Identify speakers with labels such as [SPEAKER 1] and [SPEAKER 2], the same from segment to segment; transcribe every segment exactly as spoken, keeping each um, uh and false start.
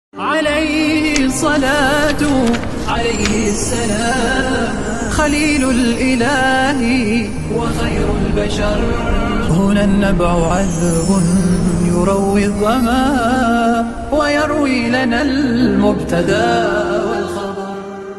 [SPEAKER 1] عليه الصلاة عليه السلام خليل الإله وخير البشر. هنا النبع عذب يروي الظما ويروي لنا المبتدى والخبر.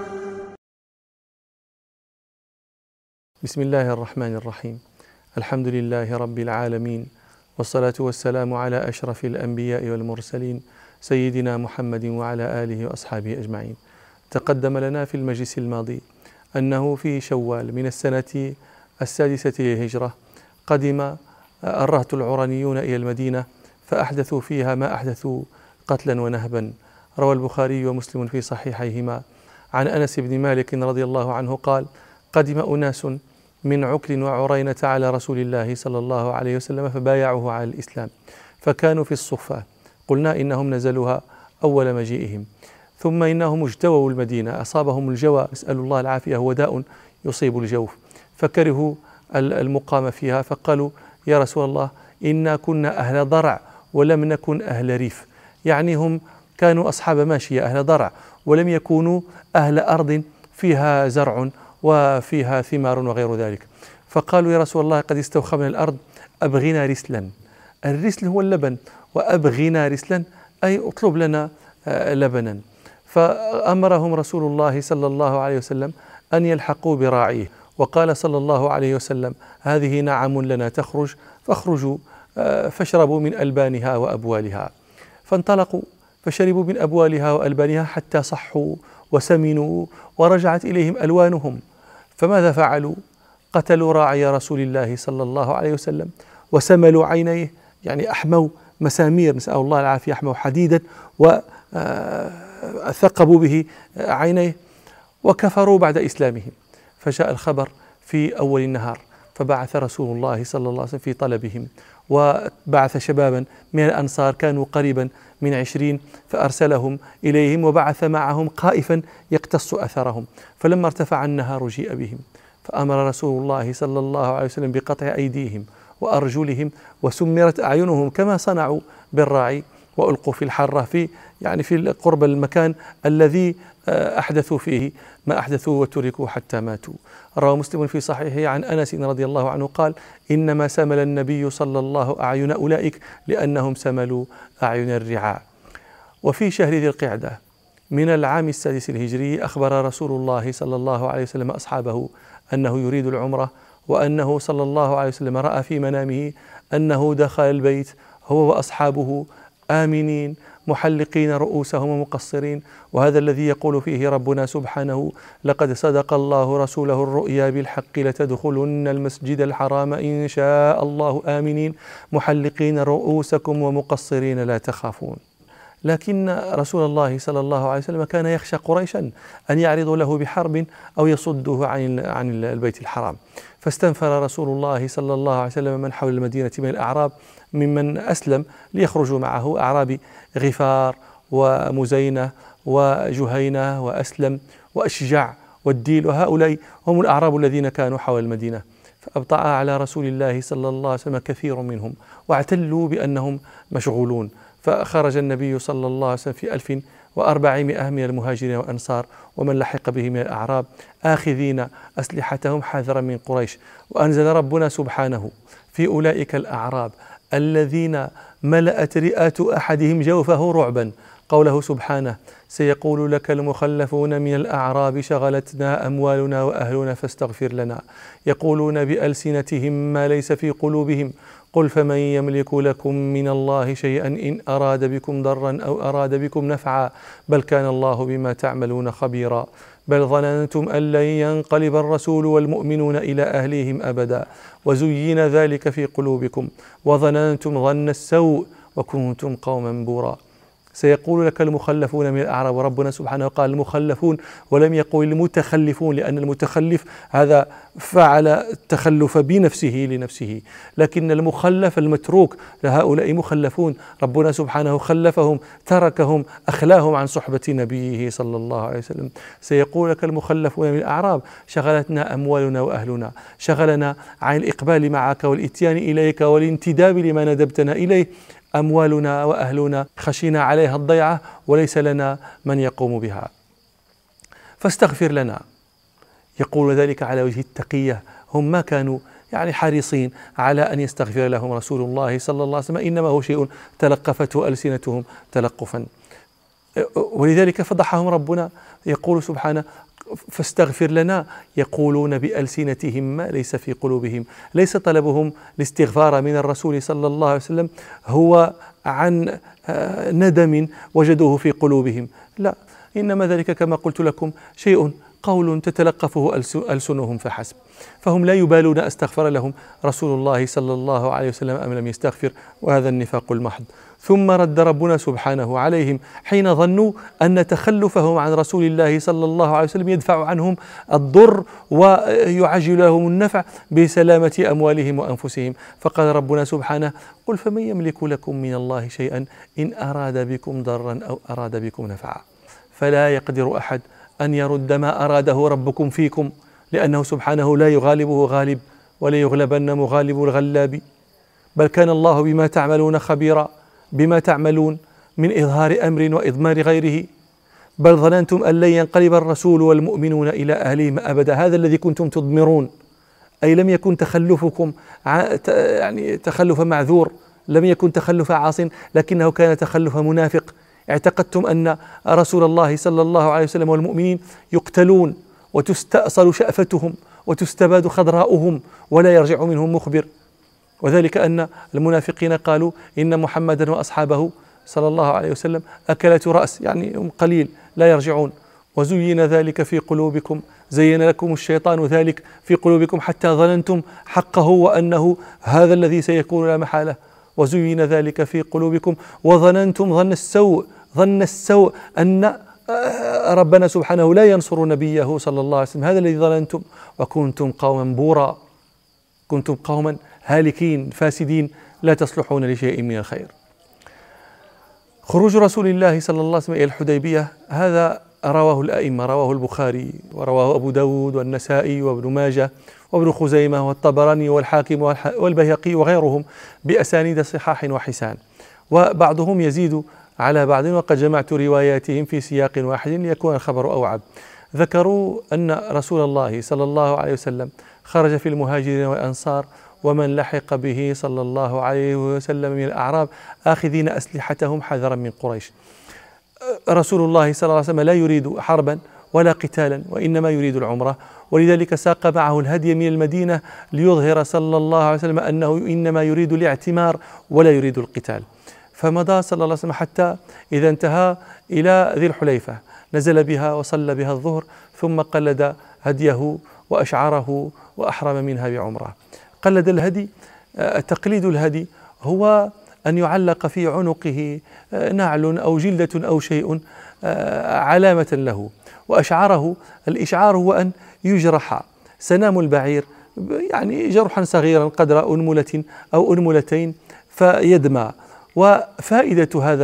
[SPEAKER 2] بسم الله الرحمن الرحيم. الحمد لله رب العالمين، والصلاة والسلام على أشرف الأنبياء والمرسلين سيدنا محمد وعلى آله وأصحابه أجمعين. تقدم لنا في المجلس الماضي أنه في شوال من السنة السادسة للهجرة قدم الرهط العرانيون إلى المدينة فأحدثوا فيها ما أحدثوا قتلا ونهبا. روى البخاري ومسلم في صحيحيهما عن أنس بن مالك رضي الله عنه قال: قدم أناس من عكل وعرينة على رسول الله صلى الله عليه وسلم فبايعوه على الإسلام، فكانوا في الصفة. قلنا إنهم نزلوها أول مجيئهم، ثم إنهم اجتووا المدينة، أصابهم الجوى، نسأل الله العافية، هو داء يصيب الجوف، فكرهوا المقام فيها، فقالوا: يا رسول الله، إنا كنا أهل ضرع ولم نكن أهل ريف. يعني هم كانوا أصحاب ماشية أهل ضرع، ولم يكونوا أهل أرض فيها زرع وفيها ثمار وغير ذلك. فقالوا: يا رسول الله، قد استوخمنا الأرض، أبغنا رسلا. الرسل هو اللبن، وأبغنا رسلا أي اطلب لنا لبنا. فأمرهم رسول الله صلى الله عليه وسلم أن يلحقوا براعيه، وقال صلى الله عليه وسلم: هذه نعم لنا تخرج، فاخرجوا فاشربوا من ألبانها وأبوالها. فانطلقوا فشربوا من أبوالها وألبانها حتى صحوا وسمنوا ورجعت إليهم ألوانهم. فماذا فعلوا؟ قتلوا راعي رسول الله صلى الله عليه وسلم وسملوا عينيه، يعني أحموا مسامير، نسأل الله العافية، أحموا حديدا وثقبوا به عينيه، وكفروا بعد إسلامهم. فجاء الخبر في أول النهار، فبعث رسول الله صلى الله عليه وسلم في طلبهم، وبعث شبابا من الأنصار كانوا قريبا من عشرين فأرسلهم إليهم، وبعث معهم قائفا يقتص أثرهم. فلما ارتفع النهار جيء بهم، فأمر رسول الله صلى الله عليه وسلم بقطع أيديهم وأرجلهم، وسمرت أعينهم كما صنعوا بالراعي، وألقوا في الحرة في يعني في قرب المكان الذي أحدثوا فيه ما أحدثوا وتركوا حتى ماتوا. روى مسلم في صحيحه عن أنس رضي الله عنه قال: إنما سمل النبي صلى الله أعين أولئك لأنهم سملوا أعين الرعاء. وفي شهر ذي القعدة من العام السادس الهجري أخبر رسول الله صلى الله عليه وسلم أصحابه أنه يريد العمرة، وأنه صلى الله عليه وسلم رأى في منامه أنه دخل البيت هو وأصحابه آمنين محلقين رؤوسهم ومقصرين. وهذا الذي يقول فيه ربنا سبحانه: لقد صدق الله رسوله الرؤيا بالحق لتدخلن المسجد الحرام إن شاء الله آمنين محلقين رؤوسكم ومقصرين لا تخافون. لكن رسول الله صلى الله عليه وسلم كان يخشى قريشا أن يعرضوا له بحرب أو يصدوه عن عن البيت الحرام، فاستنفر رسول الله صلى الله عليه وسلم من حول المدينة من الأعراب ممن أسلم ليخرجوا معه، أعراب غفار ومزينة وجهينة وأسلم وأشجع والديل، وهؤلاء هم الأعراب الذين كانوا حول المدينة. فأبطأ على رسول الله صلى الله عليه وسلم كثير منهم، واعتلوا بأنهم مشغولون. فخرج النبي صلى الله عليه وسلم في ألف وأربعمائة من المهاجرين والأنصار ومن لحق به من الأعراب آخذين أسلحتهم حذرا من قريش. وأنزل ربنا سبحانه في أولئك الأعراب الذين ملأت رئات أحدهم جوفه رعبا قوله سبحانه: سيقول لك المخلفون من الأعراب شغلتنا أموالنا وأهلنا فاستغفر لنا، يقولون بألسنتهم ما ليس في قلوبهم، قل فمن يملك لكم من الله شيئا إن أراد بكم ضرا أو أراد بكم نفعا بل كان الله بما تعملون خبيرا، بل ظننتم أن لن ينقلب الرسول والمؤمنون إلى أهليهم أبدا وزين ذلك في قلوبكم وظننتم ظن السوء وكنتم قوما بورا. سيقول لك المخلفون من الأعراب، وربنا سبحانه قال المخلفون ولم يقل المتخلفون، لأن المتخلف هذا فعل التخلف بنفسه لنفسه، لكن المخلف المتروك لهؤلاء مخلفون، ربنا سبحانه خلفهم تركهم أخلاهم عن صحبة نبيه صلى الله عليه وسلم. سيقول لك المخلفون من الأعراب شغلتنا أموالنا وأهلنا، شغلنا عن الإقبال معك والإتيان إليك والانتداب لما ندبتنا إليه أموالنا وأهلنا خشينا عليها الضيعة وليس لنا من يقوم بها، فاستغفر لنا. يقول ذلك على وجه التقية، هم ما كانوا يعني حريصين على أن يستغفر لهم رسول الله صلى الله عليه وسلم، إنما هو شيء تلقفته ألسنتهم تلقفا، ولذلك فضحهم ربنا. يقول سبحانه فاستغفر لنا، يقولون بألسنتهم ما ليس في قلوبهم. ليس طلبهم الاستغفار من الرسول صلى الله عليه وسلم هو عن ندم وجدوه في قلوبهم، لا، إنما ذلك كما قلت لكم شيء قول تتلقفه ألسنهم فحسب، فهم لا يبالون أستغفر لهم رسول الله صلى الله عليه وسلم أم لم يستغفر، وهذا النفاق المحض. ثم رد ربنا سبحانه عليهم حين ظنوا أن تخلفهم عن رسول الله صلى الله عليه وسلم يدفع عنهم الضر ويعجل لهم النفع بسلامة أموالهم وأنفسهم، فقال ربنا سبحانه قل فمن يملك لكم من الله شيئا إن أراد بكم ضرا أو أراد بكم نفعا، فلا يقدر أحد أن يرد ما أراده ربكم فيكم، لأنه سبحانه لا يغالبه غالب ولا يغلبن مغالب الغلاب، بل كان الله بما تعملون خبيرا، بما تعملون من إظهار أمر وإضمار غيره. بل ظننتم أن لن ينقلب الرسول والمؤمنون إلى أهلهم أبدا، هذا الذي كنتم تضمرون، أي لم يكن تخلفكم يعني تخلف معذور، لم يكن تخلف عاص، لكنه كان تخلف منافق. اعتقدتم أن رسول الله صلى الله عليه وسلم والمؤمنين يقتلون وتستأصل شأفتهم وتستباد خضراؤهم ولا يرجع منهم مخبر، وذلك أن المنافقين قالوا إن محمدا وأصحابه صلى الله عليه وسلم أكلة رأس، يعني هم قليل لا يرجعون. وزين ذلك في قلوبكم، زين لكم الشيطان ذلك في قلوبكم حتى ظننتم حقه وأنه هذا الذي سيكون لا محالة، وزين ذلك في قلوبكم وظننتم ظن السوء ظن السوء أن ربنا سبحانه لا ينصر نبيه صلى الله عليه وسلم، هذا الذي ظننتم، وكنتم قوما بورا، كنتم قوما هالكين فاسدين لا تصلحون لشيء من الخير. خروج رسول الله صلى الله عليه وسلم إلى الحديبية هذا رواه الأئمة، رواه البخاري ورواه أبو داود والنسائي وابن ماجه وابن خزيمة والطبراني والحاكم والبيهقي وغيرهم بأسانيد صحاح وحسان، وبعضهم يزيد على بعض، وقد جمعت رواياتهم في سياق واحد ليكون الخبر أوعب. ذكروا أن رسول الله صلى الله عليه وسلم خرج في المهاجرين والأنصار ومن لحق به صلى الله عليه وسلم من الأعراب آخذين أسلحتهم حذرا من قريش. رسول الله صلى الله عليه وسلم لا يريد حربا ولا قتالا، وإنما يريد العمرة، ولذلك ساق معه الهدي من المدينة ليظهر صلى الله عليه وسلم أنه إنما يريد الاعتمار ولا يريد القتال. فمضى صلى الله عليه وسلم حتى إذا انتهى إلى ذي الحليفة نزل بها وصلى بها الظهر، ثم قلد هديه وأشعره وأحرم منها بعمرة. قلد الهدي، تقليد الهدي هو أن يعلق في عنقه نعل أو جلدة أو شيء علامة له، وأشعاره، الإشعار هو أن يجرح سنام البعير يعني جرحا صغيرا قدر أنملة أو أنملتين فيدمى. وفائدة هذا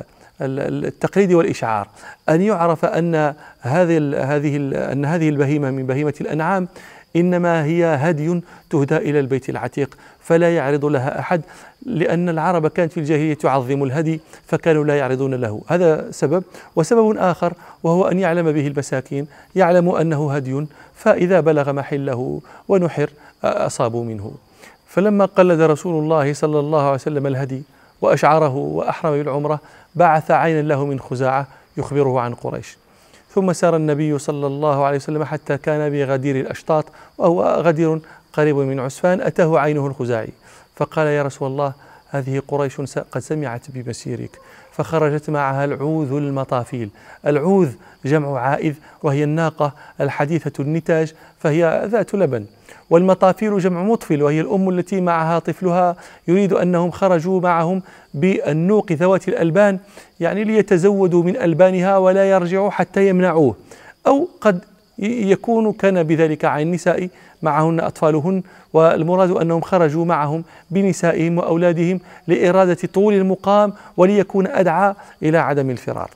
[SPEAKER 2] التقليد والإشعار أن يعرف أن هذه هذه أن هذه البهيمة من بهيمة الأنعام إنما هي هدي تهدى إلى البيت العتيق، فلا يعرض لها أحد، لأن العرب كانت في الجاهلية تعظم الهدي فكانوا لا يعرضون له. هذا سبب. وسبب آخر وهو أن يعلم به المساكين، يعلم أنه هدي، فإذا بلغ محله ونحر أصابوا منه. فلما قلد رسول الله صلى الله عليه وسلم الهدي وأشعره وأحرم بالعمرة بعث عينا له من خزاعة يخبره عن قريش. ثم سار النبي صلى الله عليه وسلم حتى كان بغدير الأشطاط، وهو غدير قريب من عسفان. أتاه عينه الخزاعي فقال يا رسول الله هذه قريش قد سمعت بمسيرك، فخرجت معها العوذ المطافيل. العوذ جمع عائذ، وهي الناقة الحديثة النتاج فهي ذات لبن، والمطافيل جمع مطفل، وهي الأم التي معها طفلها، يريد أنهم خرجوا معهم بالنوق ذوات الألبان، يعني ليتزودوا من ألبانها ولا يرجعوا حتى يمنعوه، أو قد يكون كان بذلك عن النساء معهن أطفالهن، والمراد أنهم خرجوا معهم بنسائهم وأولادهم لإرادة طول المقام وليكون أدعى إلى عدم الفرار.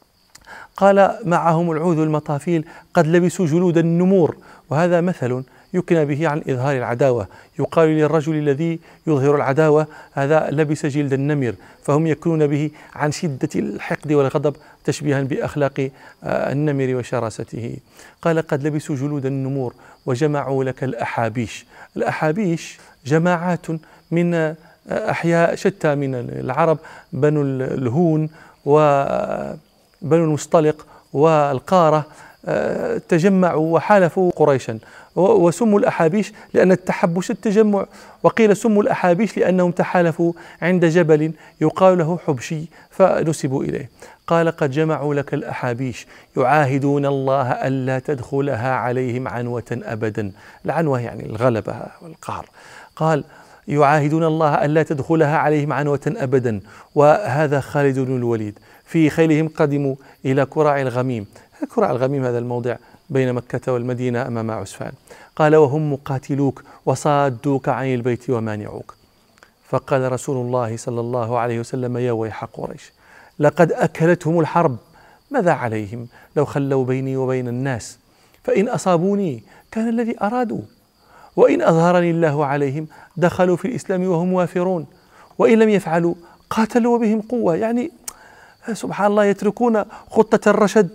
[SPEAKER 2] قال معهم العوذ المطافيل قد لبسوا جلود النمور، وهذا مثل يكنى به عن إظهار العداوة. يقال للرجل الذي يظهر العداوة هذا لبس جلد النمر، فهم يكنون به عن شدة الحقد والغضب تشبيها بأخلاق النمر وشراسته. قال قد لبسوا جلود النمور وجمعوا لك الأحابيش. الأحابيش جماعات من أحياء شتى من العرب، بنو الهون وبنو المصطلق والقارة تجمعوا وحالفوا قريشا، وسموا الأحابيش لأن التحبش التجمع، وقيل سموا الأحابيش لأنهم تحالفوا عند جبل يقال له حبشي فنسبوا إليه. قال قد جمعوا لك الأحابيش يعاهدون الله ألا تدخلها عليهم عنوة أبدا. العنوة يعني الغلبة والقهر. قال يعاهدون الله ألا تدخلها عليهم عنوة أبدا. وهذا خالد بن الوليد في خيلهم قدموا إلى كراع الغميم. كراع الغميم هذا الموضع بين مكة والمدينة أمام عسفان. قال وهم مقاتلوك وصادوك عن البيت ومانعوك. فقال رسول الله صلى الله عليه وسلم يا ويح قريش لقد أكلتهم الحرب، ماذا عليهم لو خلوا بيني وبين الناس؟ فإن أصابوني كان الذي أرادوا، وإن أظهرني الله عليهم دخلوا في الإسلام وهم وافرون، وإن لم يفعلوا قاتلوا وبهم قوة. يعني سبحان الله يتركون خطة الرشد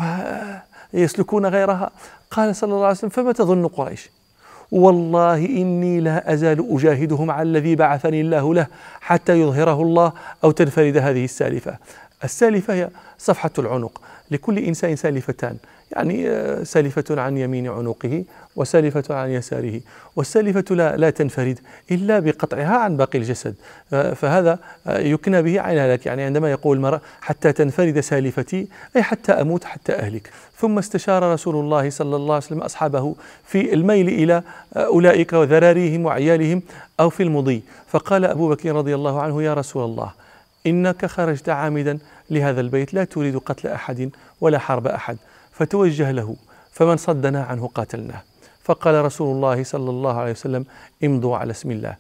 [SPEAKER 2] ويسلكون غيرها. قال صلى الله عليه وسلم فما تظن قريش؟ والله إني لا أزال أجاهدهم على الذي بعثني الله له حتى يظهره الله أو تنفرد هذه السالفة. السالفة هي صفحة العنق، لكل إنسان سالفتان، يعني سالفة عن يمين عنقه وسالفة عن يساره، والسالفة لا, لا تنفرد إلا بقطعها عن باقي الجسد، فهذا يكنى به عن هلاك. يعني عندما يقول المرء حتى تنفرد سالفتي أي حتى أموت حتى أهلك. ثم استشار رسول الله صلى الله عليه وسلم أصحابه في الميل إلى أولئك وذراريهم وعيالهم أو في المضي. فقال أبو بكر رضي الله عنه يا رسول الله إنك خرجت عامدا لهذا البيت لا تريد قتل أحد ولا حرب أحد، فتوجه له فمن صدنا عنه قاتلناه. فقال رسول الله صلى الله عليه وسلم امضوا على اسم الله.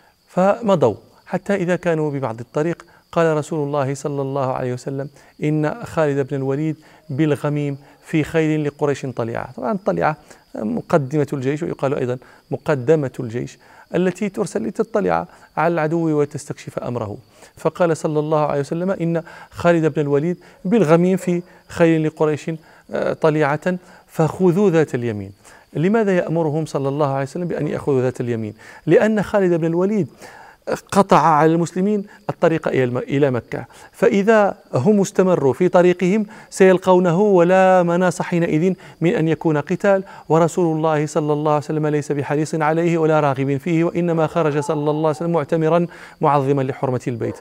[SPEAKER 2] فمضوا حتى إذا كانوا ببعض الطريق قال رسول الله صلى الله عليه وسلم إن خالد بن الوليد بالغميم في خيل لقريش طليعة. طبعا طليعة مقدمة الجيش، ويقال أيضا مقدمة الجيش التي ترسل لتطلع على العدو وتستكشف أمره. فقال صلى الله عليه وسلم إن خالد بن الوليد بالغميم في خيل لقريش طليعة فخذوا ذات اليمين. لماذا يأمرهم صلى الله عليه وسلم بأن يأخذوا ذات اليمين؟ لأن خالد بن الوليد قطع على المسلمين الطريق إلى مكة، فإذا هم استمروا في طريقهم سيلقونه ولا مناص حينئذ من أن يكون قتال، ورسول الله صلى الله عليه وسلم ليس بحريص عليه ولا راغب فيه، وإنما خرج صلى الله عليه وسلم معتمرا معظما لحرمة البيت.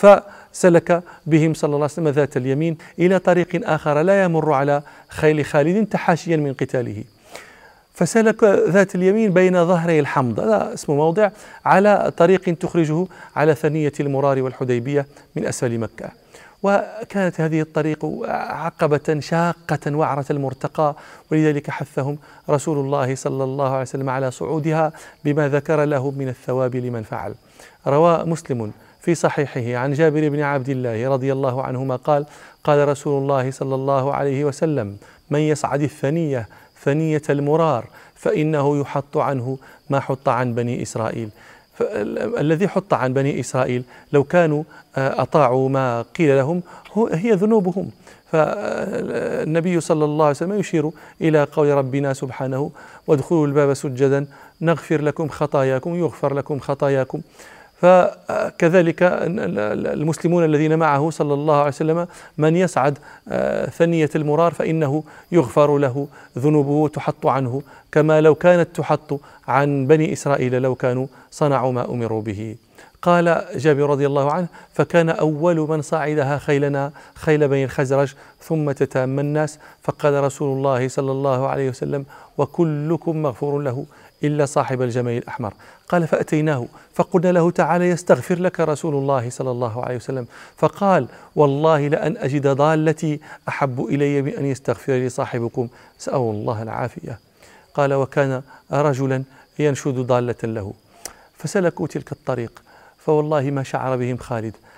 [SPEAKER 2] فسلك بهم صلى الله عليه وسلم ذات اليمين إلى طريق آخر لا يمر على خيل خالد تحاشيا من قتاله. فسلك ذات اليمين بين ظهري الحمض، هذا اسمه موضع على طريق تخرجه على ثنية المرار والحديبية من أسفل مكة. وكانت هذه الطريق عقبة شاقة وعرة المرتقى، ولذلك حثهم رسول الله صلى الله عليه وسلم على صعودها بما ذكر له من الثواب لمن فعل. روى مسلم في صحيحه عن جابر بن عبد الله رضي الله عنهما قال قال رسول الله صلى الله عليه وسلم من يصعد الثنية ثنية المرار فإنه يحط عنه ما حط عن بني إسرائيل. الذي حط عن بني إسرائيل لو كانوا أطاعوا ما قيل لهم هي ذنوبهم. فالنبي صلى الله عليه وسلم يشير إلى قول ربنا سبحانه وادخلوا الباب سجدا نغفر لكم خطاياكم يغفر لكم خطاياكم. فكذلك المسلمون الذين معه صلى الله عليه وسلم من يصعد ثنية المرار فإنه يغفر له ذنوبه وتحط عنه كما لو كانت تحط عن بني إسرائيل لو كانوا صنعوا ما أمروا به. قال جابر رضي الله عنه فكان أول من صعدها خيلنا خيل بني الخزرج ثم تتام الناس. فقال رسول الله صلى الله عليه وسلم وكلكم مغفور له إلا صاحب الجمل الأحمر. قال فأتيناه فقلنا له تعالى يستغفر لك رسول الله صلى الله عليه وسلم. فقال والله لأن أجد ضالتي أحب إلي من أن يستغفر لي صاحبكم، سأل الله العافية. قال وكان رجلا ينشد ضالة له. فسلكوا تلك الطريق فوالله ما شعر بهم خالد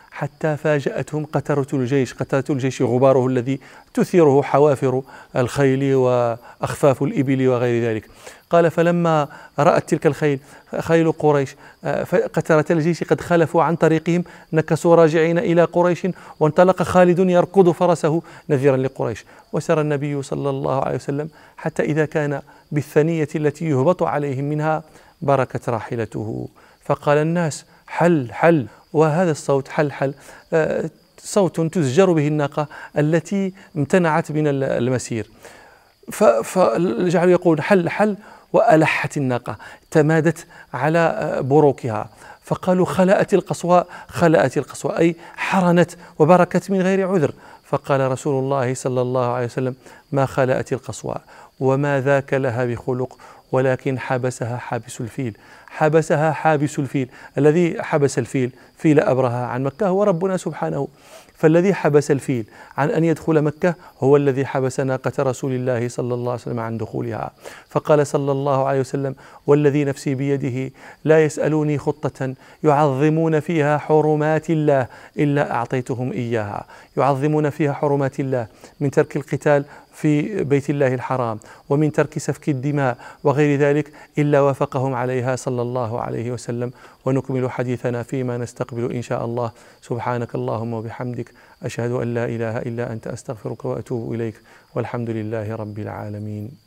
[SPEAKER 2] حتى فاجأتهم قترة الجيش. قترة الجيش غباره الذي تثيره حوافر الخيل وأخفاف الإبل وغير ذلك. قال فلما رأت تلك الخيل خيل قريش قترة الجيش قد خلفوا عن طريقهم نكسوا راجعين إلى قريش، وانطلق خالد يركض فرسه نذيرا لقريش. وسار النبي صلى الله عليه وسلم حتى إذا كان بالثنية التي يهبط عليهم منها بركت راحلته، فقال الناس حل حل، وهذا الصوت حل حل صوت تزجر به الناقة التي امتنعت من المسير، فجعلوا يقول حل حل، وألحت الناقة تمادت على بروكها، فقالوا خلأت القصواء خلأت القصواء أي حرنت وبركت من غير عذر. فقال رسول الله صلى الله عليه وسلم ما خلأت القصواء وما ذاك لها بخلق، ولكن حبسها حابس الفيل. حبسها حابس الفيل، الذي حبس الفيل فيل أبرهة عن مكة هو ربنا سبحانه، فالذي حبس الفيل عن أن يدخل مكة هو الذي حبس ناقة رسول الله صلى الله عليه وسلم عن دخولها. فقال صلى الله عليه وسلم والذي نفسي بيده لا يسألوني خطة يعظمون فيها حرمات الله إلا أعطيتهم إياها. يعظمون فيها حرمات الله من ترك القتال في بيت الله الحرام ومن ترك سفك الدماء وغير ذلك إلا وافقهم عليها صلى الله عليه وسلم. ونكمل حديثنا فيما نستقبل إن شاء الله. سبحانك اللهم وبحمدك أشهد أن لا إله إلا أنت أستغفرك وأتوب إليك، والحمد لله رب العالمين.